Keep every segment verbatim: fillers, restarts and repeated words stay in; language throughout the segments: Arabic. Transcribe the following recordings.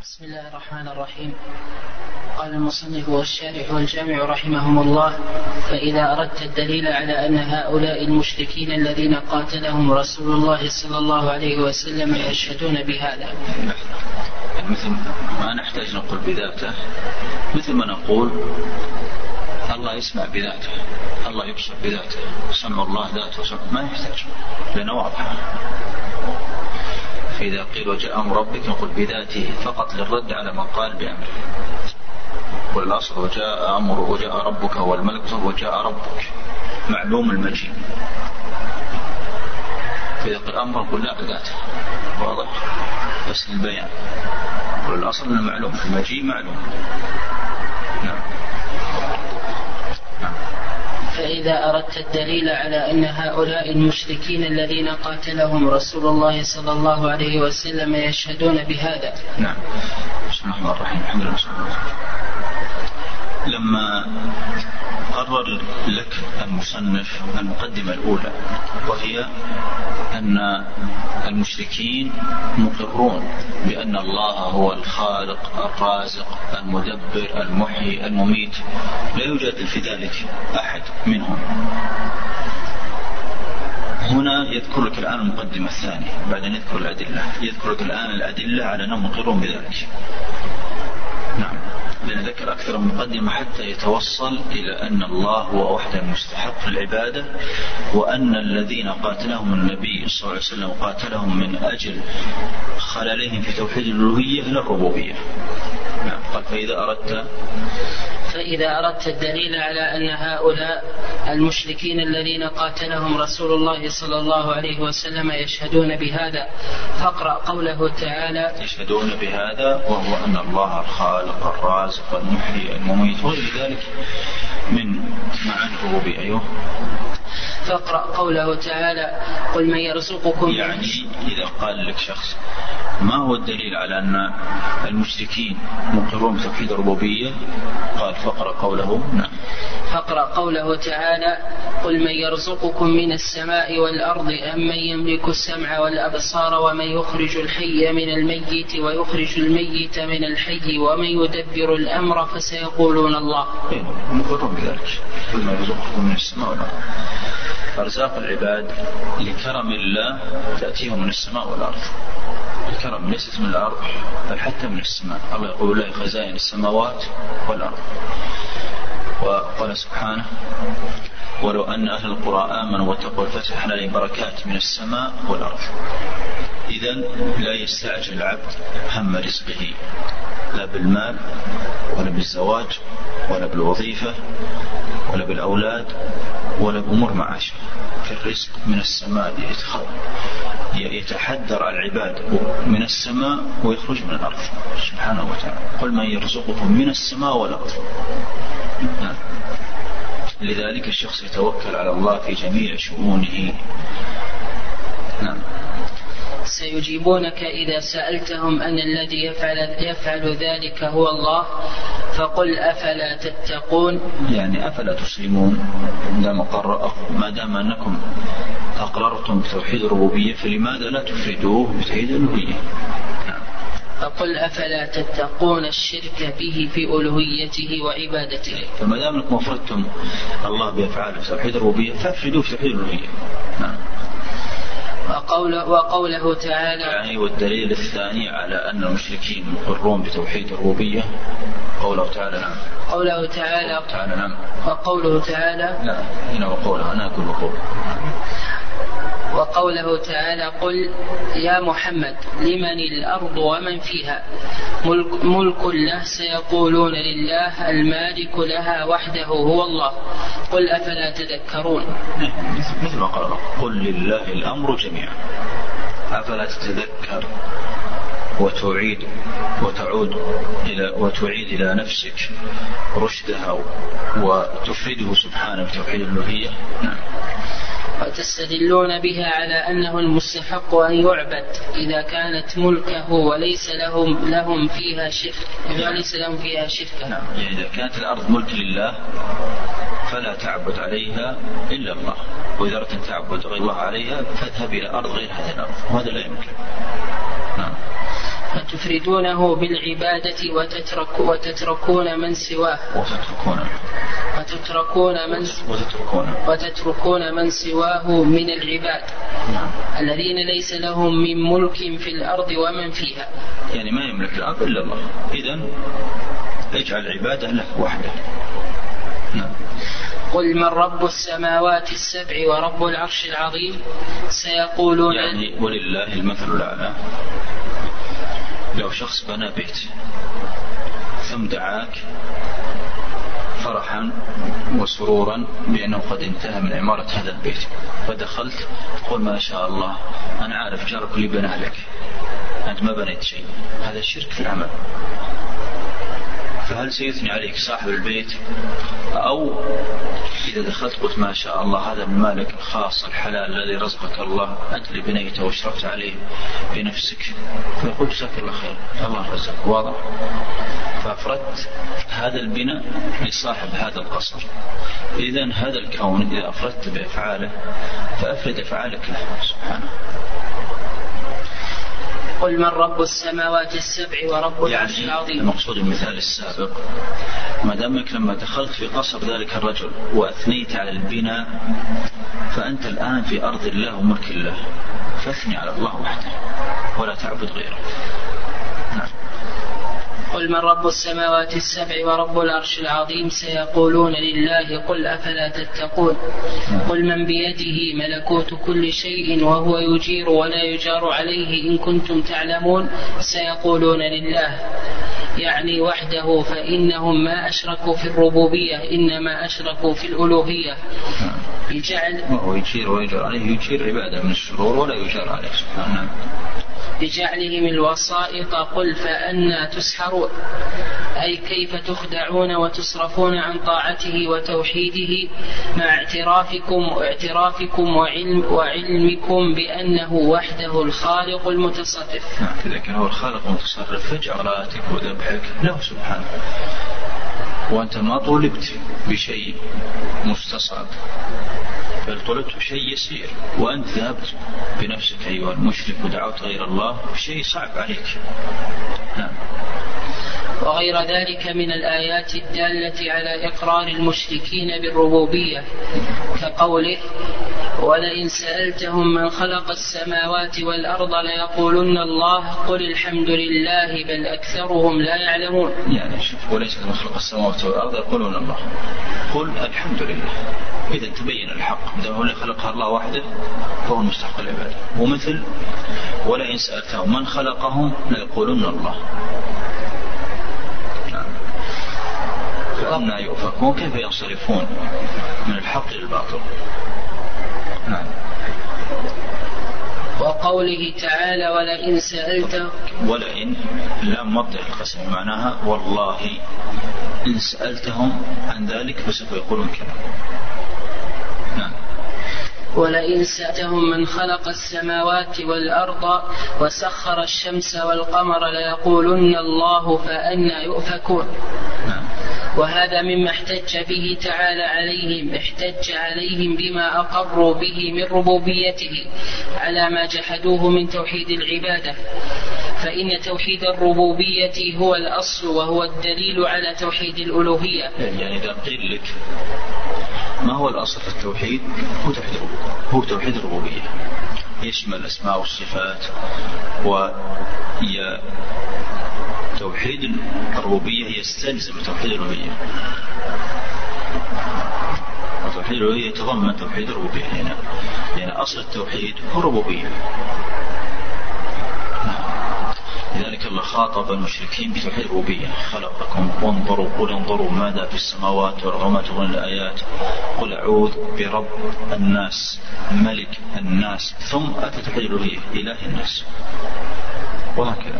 بسم الله الرحمن الرحيم. قال المصنف والشارح والجامع رحمهم الله: فإذا أردت الدليل على أن هؤلاء المشركين الذين قاتلهم رسول الله صلى الله عليه وسلم يشهدون بهذا، مثل ما نحتاج نقول بذاته، مثل ما نقول الله يسمع بذاته، الله يبصر بذاته، سمع الله ذاته، ما يحتاج لأنه واضح. فإذا قيل وجاء أمر ربك نقول بذاته فقط للرد على من قال بأمره. والأصل وجاء أمر وجاء ربك هو الملك وجاء ربك معلوم المجيء. فإذا قيل أمر نقول لا بذاته، واضح بس للبيان. والأصل أنه معلوم المجيء معلوم. نعم. فإذا أردت الدليل على أن هؤلاء المشركين الذين قاتلهم رسول الله صلى الله عليه وسلم يشهدون بهذا. نعم. بسم الله الرحمن الرحيم. الحمد لله. لما قرر لك المصنف المقدمة الأولى، وهي أن المشركين مقرون بأن الله هو الخالق الرازق المدبر المحيي المميت، لا يوجد في ذلك أحد منهم. هنا يذكر لك الآن المقدمة الثانية بعد أن يذكر الأدلة، يذكر لك الآن الأدلة على أنهم مقرون بذلك. نعم، لأن ذكر أكثر من مقدمة حتى يتوصل إلى أن الله هو وحده المستحق للعبادة، وأن الذين قاتلهم النبي صلى الله عليه وسلم قاتلهم من أجل خللهم في توحيد الألوهية لا الربوبية. نعم. قال فإذا أردت فإذا أردت الدليل على أن هؤلاء المشركين الذين قاتلهم رسول الله صلى الله عليه وسلم يشهدون بهذا فاقرأ قوله تعالى: يشهدون بهذا وهو أن الله الخالق الرازق المحيي المميت وغير ذلك من معاني الربوبية. أيوه. فاقرأ قوله تعالى: قل من يرزقكم. يعني إذا قال لك شخص ما هو الدليل على أن المشركين مقرون بتوحيد الربوبية، قال فاقرأ قوله. نعم. فاقرأ قوله تعالى: قل من يرزقكم من السماء والأرض أم من يملك السمع والأبصار ومن يخرج الحي من الميت ويخرج الميت من الحي ومن يدبر الأمر فسيقولون الله. مقرون بذلك. قل من يرزقكم من السماء والأرض. أرزاق العباد لكرم الله تأتيهم من السماء والأرض. الكرم ليست من الأرض بل حتى من السماء. الله يقول له خزائن السماوات والأرض. وقال سبحانه: ولو أن أهل القرى آمنوا واتقوا لفتحنا عليهم بركات من السماء والأرض. إذن لا يستعجل العبد هم رزقه لا بالمال ولا بالزواج ولا بالوظيفة ولا بالأولاد ولا بأمور معاشه. كالرزق من السماء يتحدر العباد من السماء ويخرج من الأرض سبحانه وتعالى. قل من يرزقكم من السماء والأرض. لذلك الشخص يتوكل على الله في جميع شؤونه. نعم. سيجيبونك إذا سألتهم أن الذي يفعل, يفعل ذلك هو الله فقل أفلا تتقون. يعني أفلا تسلمون ما دام أنكم أقررتم بتوحيد الربوبية فلماذا لا تفردوه بتوحيد الألوهية؟ فقل أفلا تتقون الشرك به في ألوهيته وعبادته. فما دام أنكم أفردتم الله بأفعاله بتوحيد الربوبية فافردوه بتوحيد الألوهية. نعم. وقوله, وقوله تعالى: يعني والدليل الثاني على أن المشركين مقرون بتوحيد الربوبية قوله تعالى. نعم. قوله تعالى. تعالى. نعم. وقوله تعالى. لا هنا وقوله أنا أقول وقوله. وقوله تعالى: قل يا محمد لمن الأرض ومن فيها ملك, ملك له سيقولون لله المالك لها وحده هو الله قل أفلا تذكرون. مثل ما قال: قل لله الأمر جميعا أفلا تتذكر وتعيد وتعود إلى وتعيد إلى نفسك رشدها وتفرده سبحانه بتوحيد الألوهية. نعم. وتستدلون بها على أنه المستحق أن يعبد إذا كانت ملكه وليس لهم لهم فيها شرك وليس لهم فيها شركة. نعم. يعني إذا كانت الأرض ملك لله فلا تعبد عليها إلا الله، وإذا أردت أن تعبد غير الله عليها فاذهب إلى أرض غير هذه الأرض، وهذا لا يمكن. نعم. فتفردونه بالعبادة وتترك وتتركون من سواه وتتركون وتتركون من وتتركون وتتركون من سواه من العباد الذين ليس لهم من ملك في الأرض ومن فيها. يعني ما يملك الأرض إلا الله، إذن اجعل العبادة له وحده. نعم. قل من رب السماوات السبع ورب العرش العظيم سيقولون يعني ولله المثل الأعلى. لو شخص بنى بيت ثم دعاك فرحا وسرورا بأنه قد انتهى من عمارة هذا البيت، فدخلت تقول ما شاء الله أنا عارف جارك اللي بنى لك، أنت ما بنيت شيء، هذا الشرك في العمل. فهل سيثني عليك صاحب البيت؟ أو إذا دخلت قلت ما شاء الله هذا من مالك الخاص الحلال الذي رزقك الله، أنت اللي بنيته واشرفت عليه بنفسك، فيقول جزاك الله خير الله رزقك. واضح؟ فأفردت هذا البناء لصاحب هذا القصر. إذن هذا الكون إذا أفردت بأفعاله فأفرد أفعالك له سبحانه. قل من رب السماوات السبع ورب العرش العظيم. يعني المقصود المثال السابق، ما دامك لما دخلت في قصر ذلك الرجل وأثنيت على البناء فأنت الآن في أرض الله وملك الله، فاثني على الله وحده ولا تعبد غيره. نعم. قل من رب السماوات السبع ورب العرش العظيم سيقولون لله قل أفلا تتقون. قل من بيده ملكوت كل شيء وهو يجير ولا يجار عليه إن كنتم تعلمون سيقولون لله، يعني وحده، فإنهم ما أشركوا في الربوبية إنما أشركوا في الألوهية. بجعل وهو يجير ويجار عليه، يجير عبادة من الشرور ولا يجار عليه سبحانه. بجعلهم الوسائط. قل فأنى تسحرون، أي كيف تخدعون وتصرفون عن طاعته وتوحيده مع اعترافكم اعترافكم وعلم وعلمكم بأنه وحده الخالق المتصرف. نعم. إذا كان هو الخالق المتصرف فجعلاتك وذبحك له سبحانه، وأنت ما طولبت بشيء مستصعب بل طلبت بشيء يسير، وأنت ذهبت بنفسك أيها المشرك ودعوت غير الله بشيء صعب عليك. نعم. وغير ذلك من الآيات الدالة على إقرار المشركين بالربوبية كقوله ولئن سألتهم من خلق السماوات والأرض ليقولن الله قل الحمد لله بل أكثرهم لا يعلمون. يعني شوف وليس من خلق السماوات والأرض يقولون الله، قل الحمد لله. إذا تبين الحق إذا هو اللي خلقها الله وحده فهو المستحق العبادة. ومثل ولئن سألتهم من خلقهم ليقولن الله. فأنا يؤفكون، كيف ينصرفون من الحق للباطل. نعم. وقوله تعالى ولئن سألتهم، ولئن لام موضع القسم معناها والله إن سألتهم عن ذلك فسوف يقولون كذا. نعم. ولئن سألتهم من خلق السماوات والأرض وسخر الشمس والقمر ليقولن الله فأنى يؤفكون. نعم. وهذا مما احتج به تعالى عليهم، احتج عليهم بما أقروا به من ربوبيته على ما جحدوه من توحيد العبادة، فإن توحيد الربوبية هو الأصل وهو الدليل على توحيد الألوهية. يعني إذا قيل لك ما هو الأصل في التوحيد؟ هو توحيد هو توحيد الربوبية، يشمل الأسماء والصفات، وهي توحيد الربوبية يستلزم توحيد الألوهية، وتوحيد الألوهية يتضمن توحيد الربوبية هنا، يعني أصل التوحيد هو الربوبية. لذلك الله خاطب المشركين بتوحيد الربوبية، خلقكم وانظروا قل انظروا ماذا في السماوات وما تغني الآيات قل أعوذ برب الناس ملك الناس، ثم أتى توحيد الألوهية إله الناس، وهكذا.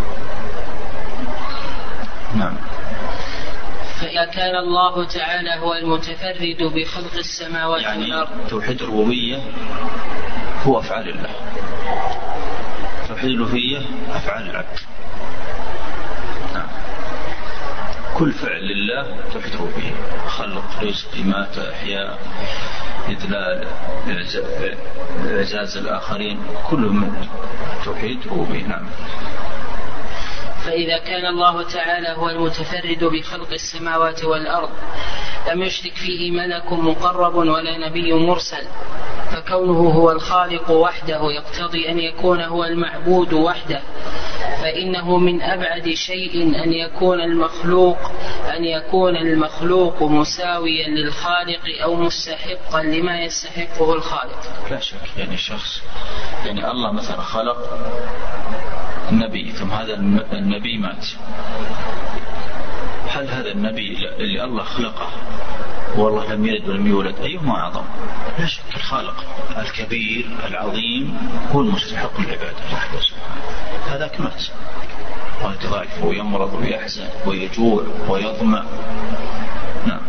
نعم. فإذا كان الله تعالى هو المتفرد بخلق السماوات يعني والأرض، توحيد الربوبية هو أفعال الله، توحيد الألوهية أفعال العبد. نعم. كل فعل لله توحيد الربوبية، خلق رزق إماتة إحياء إذلال إعزاز الآخرين كله من توحيد الربوبية. نعم. فإذا كان الله تعالى هو المتفرد بخلق السماوات والأرض لم يشرك فيه ملك مقرب ولا نبي مرسل، فكونه هو الخالق وحده يقتضي أن يكون هو المعبود وحده، فإنه من أبعد شيء أن يكون المخلوق أن يكون المخلوق مساويا للخالق أو مستحقا لما يستحقه الخالق. لا شك، يعني الشخص يعني الله مثلا خلق النبي ثم هذا النبي مات، هل هذا النبي اللي الله خلقه والله لم يلد ولم يولد أيهما أعظم؟ لا شك الخالق الكبير العظيم هو المستحق للعبادة وحده سبحانه. هذاك مات ويتضاعف ويمرض ويحزن ويجوع ويظمأ. نعم.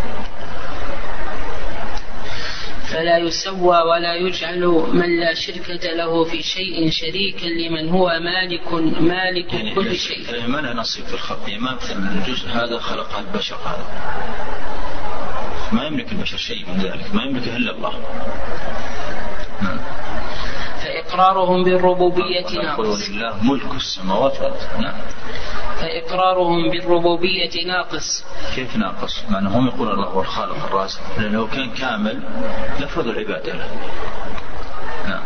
فلا يسوى ولا يجعل من لا شركة له في شيء شريكا لمن هو مالك مالك يعني كل شيء. يعني ما له نصيب في الخلق، يعني ما مثل الجزء هذا خلق البشر، هذا ما يملك البشر شيء من ذلك، ما يملك إلا الله. نعم. فإقرارهم بالربوبية ناقص. لله ملك السماوات والأرض. نعم. فإقرارهم بالربوبية ناقص. كيف ناقص؟ مع أنهم يقولون الله هو الخالق الرازق، لأنه لو كان كامل لفظ العبادة له. نعم.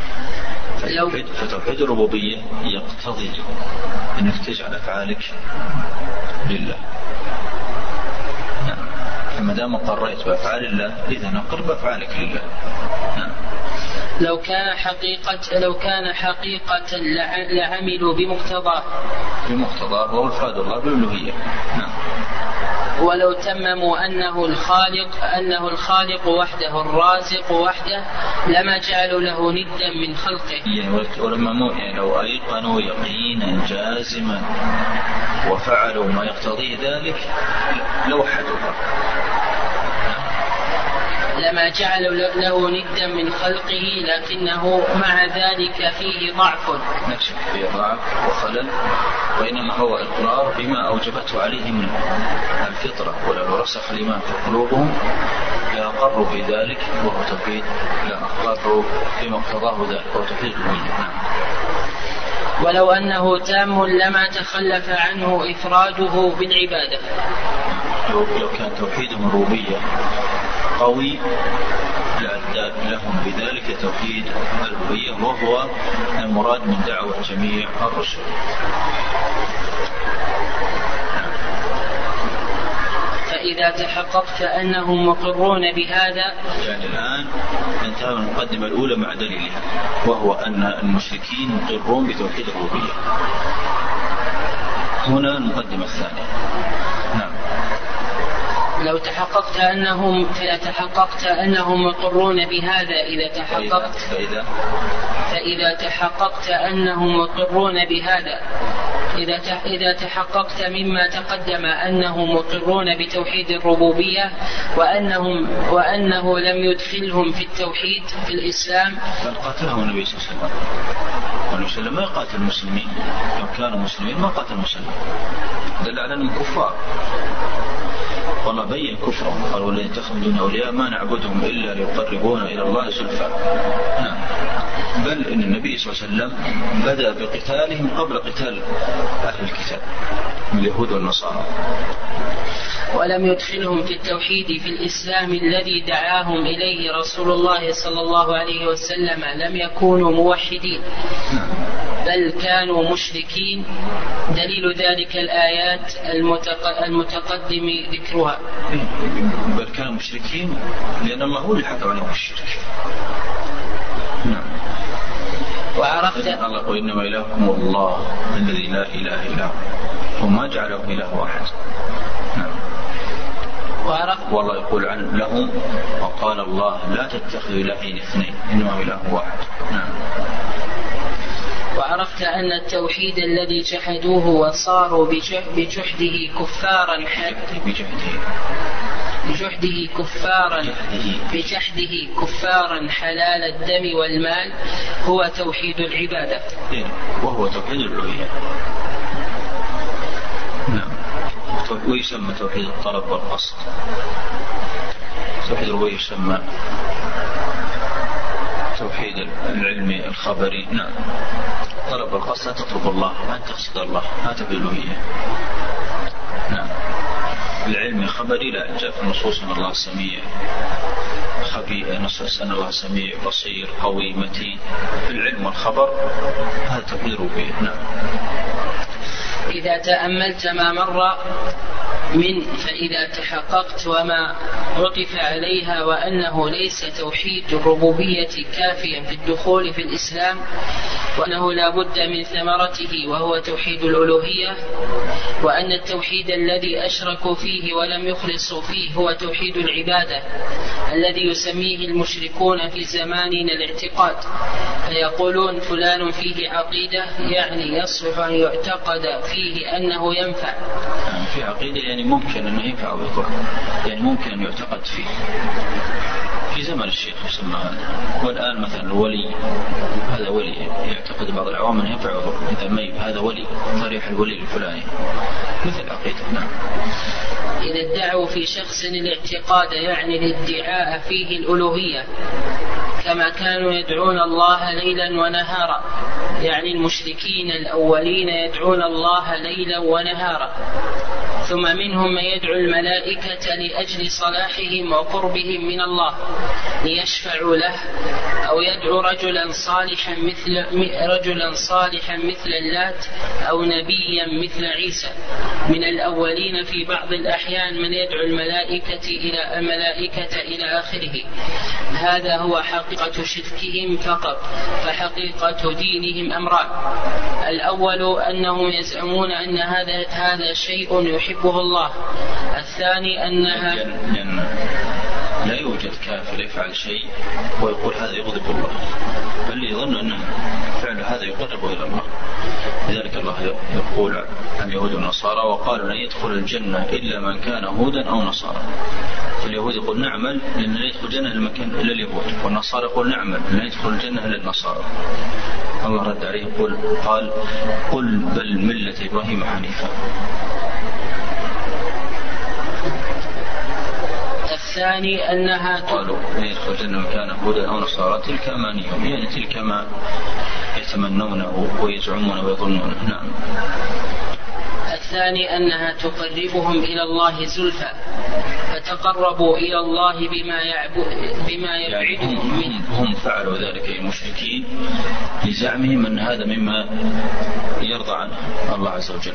فتوحيد الربوبية يقتضي أنك تجعل أفعالك لله. نعم. فما دام قريت بأفعال الله إذا نقر بأفعالك لله. نعم. لو كان حقيقة لو كان حقيقة لعملوا بمقتضاه بمقتضاه وهو إفراد الله بالألوهية. نعم. ولو تمموا أنه الخالق أنه الخالق وحده الرازق وحده لما جعلوا له ندا من خلقه. يعني ولما يعني لو أيقنوا يقينا جازما وفعلوا ما يقتضي ذلك لوحدوا لما جعلوا له ندا من خلقه، لكنه مع ذلك فيه ضعف. نكشف فيه ضعف وخلل، وإنما هو إقرار بما أوجبته عليهم الفطرة، ولو رسخ الإيمان في قلوبهم لأقروا بذلك وهو توحيد، لأقروا بما اقتضاه ذلك وهو توحيد الألوهية. نعم. ولو أنه تام لما تخلف عنه إفراده بالعبادة. لو كان توحيدهم الربوبية قوي لأدى لهم بذلك توحيد الألوهية، وهو المراد من دعوة جميع الرسل. فإذا تحققت أنهم مقرون بهذا، يعني الآن انتهى من المقدمة الأولى مع دليلها، وهو أن المشركين مقرون بتوحيد الربوبية. هنا المقدمة الثانية. نعم. لو تحققت أنهم إذا تحققت أنهم مقرون بهذا إذا تحققت فإذا فإذا تحققت أنهم مقرون بهذا إذا إذا تحققت مما تقدم أنهم مقرون بتوحيد الربوبية وأنهم وأنه لم يدخلهم في التوحيد في الإسلام. قاتلهم النبي صلى الله عليه وسلم، والنبي صلى الله عليه وسلم ما يقاتل المسلمين، لو كانوا مسلمين ما قاتل المسلمين، دل على أنهم كفار. والله بين كفرهم، قالوا والذين اتخذوا دون أولياء ما نعبدهم إلا ليقربونا إلى الله زلفى. نعم. بل إن النبي صلى الله عليه وسلم بدأ بقتالهم قبل قتال أهل الكتاب من اليهود والنصارى. ولم يدخلهم في التوحيد في الإسلام الذي دعاهم إليه رسول الله صلى الله عليه وسلم، لم يكونوا موحدين بل كانوا مشركين. دليل ذلك الآيات المتقدم ذكرها. بل كانوا مشركين لأن الله هو اللي حكى عليهم الشرك. نعم. وعرفت الله وإنما إلهكم الله الذي لا إله إلا هو وما جعله إله واحد. نعم. وعرفت والله يقول عن لهم وقال الله لا تتخذوا إلهين اثنين إنما إله واحد. نعم. وعرفت أن التوحيد الذي جحدوه وصاروا بجحده كفارا بجحده بجحده كفارا بجحده كفارا حلال الدم والمال هو توحيد العبادة، وهو توحيد الألوهية. نعم. ويسمى توحيد الطلب والقصد. توحيد الربوبية يسمى توحيد العلم الخبري. نعم. طلب القصد لا تطلب الله، أن تقصد الله، هذا بالألوهية. نعم. العلم خبري لا، جاء في النصوص أن الله سميع خبير، نصوص أن الله سميع بصير قوي متين. في العلم والخبر هذا توحيد الربوبية. نعم. إذا تأملت ما مر من فإذا تحققت وما عطف عليها وأنه ليس توحيد الربوبية كافيا في الدخول في الإسلام، وأنه لا بد من ثمرته وهو توحيد الألوهية، وأن التوحيد الذي أشركوا فيه ولم يخلصوا فيه هو توحيد العبادة الذي يسميه المشركون في زماننا الاعتقاد، فيقولون فلان فيه عقيدة، يعني يصلح أن يعتقد فيه أنه ينفع. في عقيدة يعني ممكن أنه ينفع ويضر، يعني ممكن أن يعتقد فيه. في زمن الشيخ يسمى هذا. والآن مثلا الولي، هذا ولي يعتقد بعض العوام أنه ينفع ويضر، إذا ميت هذا ولي، طريح الولي الفلاني، مثل عقيدة. نعم. إذا ادعوا في شخص الاعتقاد يعني الادعاء فيه الألوهية، كما كانوا يدعون الله ليلا ونهارا، يعني المشركين الأولين يدعون الله ليلا ونهارا. ثم منهم من يدعو الملائكة لأجل صلاحهم وقربهم من الله ليشفعوا له، أو يدعو رجلا صالحا مثل رجلا صالحا مثل اللات، أو نبيا مثل عيسى. من الأولين في بعض الأحيان من يدعو الملائكة إلى الملائكة إلى آخره. هذا هو حقيقة شركهم فقط، فحقيقة دينهم أمران: الأول أنهم يزعمون أن هذا هذا شيء يحبه الله، الثاني أنها لا يوجد كافر يفعل شيء ويقول هذا يغضب الله، بل يظن أن فعل هذا يقرب إلى الله. لذلك الله يقول عن اليهود والنصارى: وقالوا لن يدخل الجنة إلا من كان هودا أو نصارى. فاليهود يقول نعمل لأن لا يدخل الجنة إلا اليهود، والنصارى يقول نعمل لن يدخل الجنة إلا النصارى. الله رد عليه يقول قال: قل بل ملة إبراهيم حنيفا. الثاني أنها قالوا لا يدخل الجنة من كان هودا أو نصارى، تلك أمانيهم، يعني تلك ما يتمنونه ويزعمونه ويظنونه. نعم. الثاني أنها تقربهم إلى الله زلفى، فتقربوا إلى الله بما بما يبعدهم منه. هم فعلوا ذلك المشركين لزعمهم أن هذا مما يرضى عنه الله عز وجل،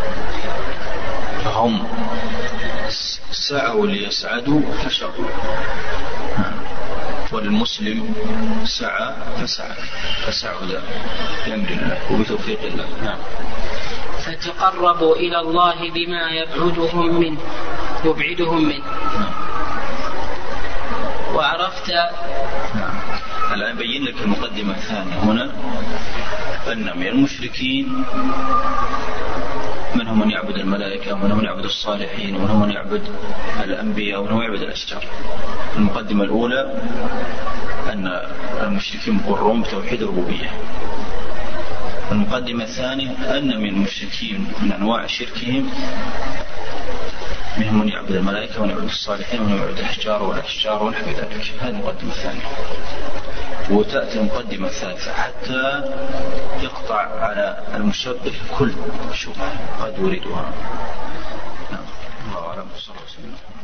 فهم سعوا ليسعدوا فشقوا، والمسلم سعى فسعى فسعوا ذلك بأمر الله وبتوفيق الله. نعم. فتقربوا إلى الله بما يبعدهم منه يبعدهم منه. نعم. وعرفت. نعم. الآن بين لك المقدمة الثانية هنا، أن من المشركين منهم من يعبد الملائكة، ومنهم من يعبد الصالحين، ومنهم من يعبد الأنبياء، ومنهم من يعبد الأشجار. المقدمة الأولى أن المشركين مقرون بتوحيد الربوبية. المقدمة الثانية أن من المشركين من أنواع شركهم منهم من يعبد الملائكة، ومن يعبد الصالحين، ومن يعبد الأحجار والأشجار ونحو ذلك. هذه المقدمة الثانية. وتأتي المقدمة الثالثة حتى يقطع على المشبه كل شبهة قد يريدها. نعم. الله أعلم. صلى الله عليه وسلم.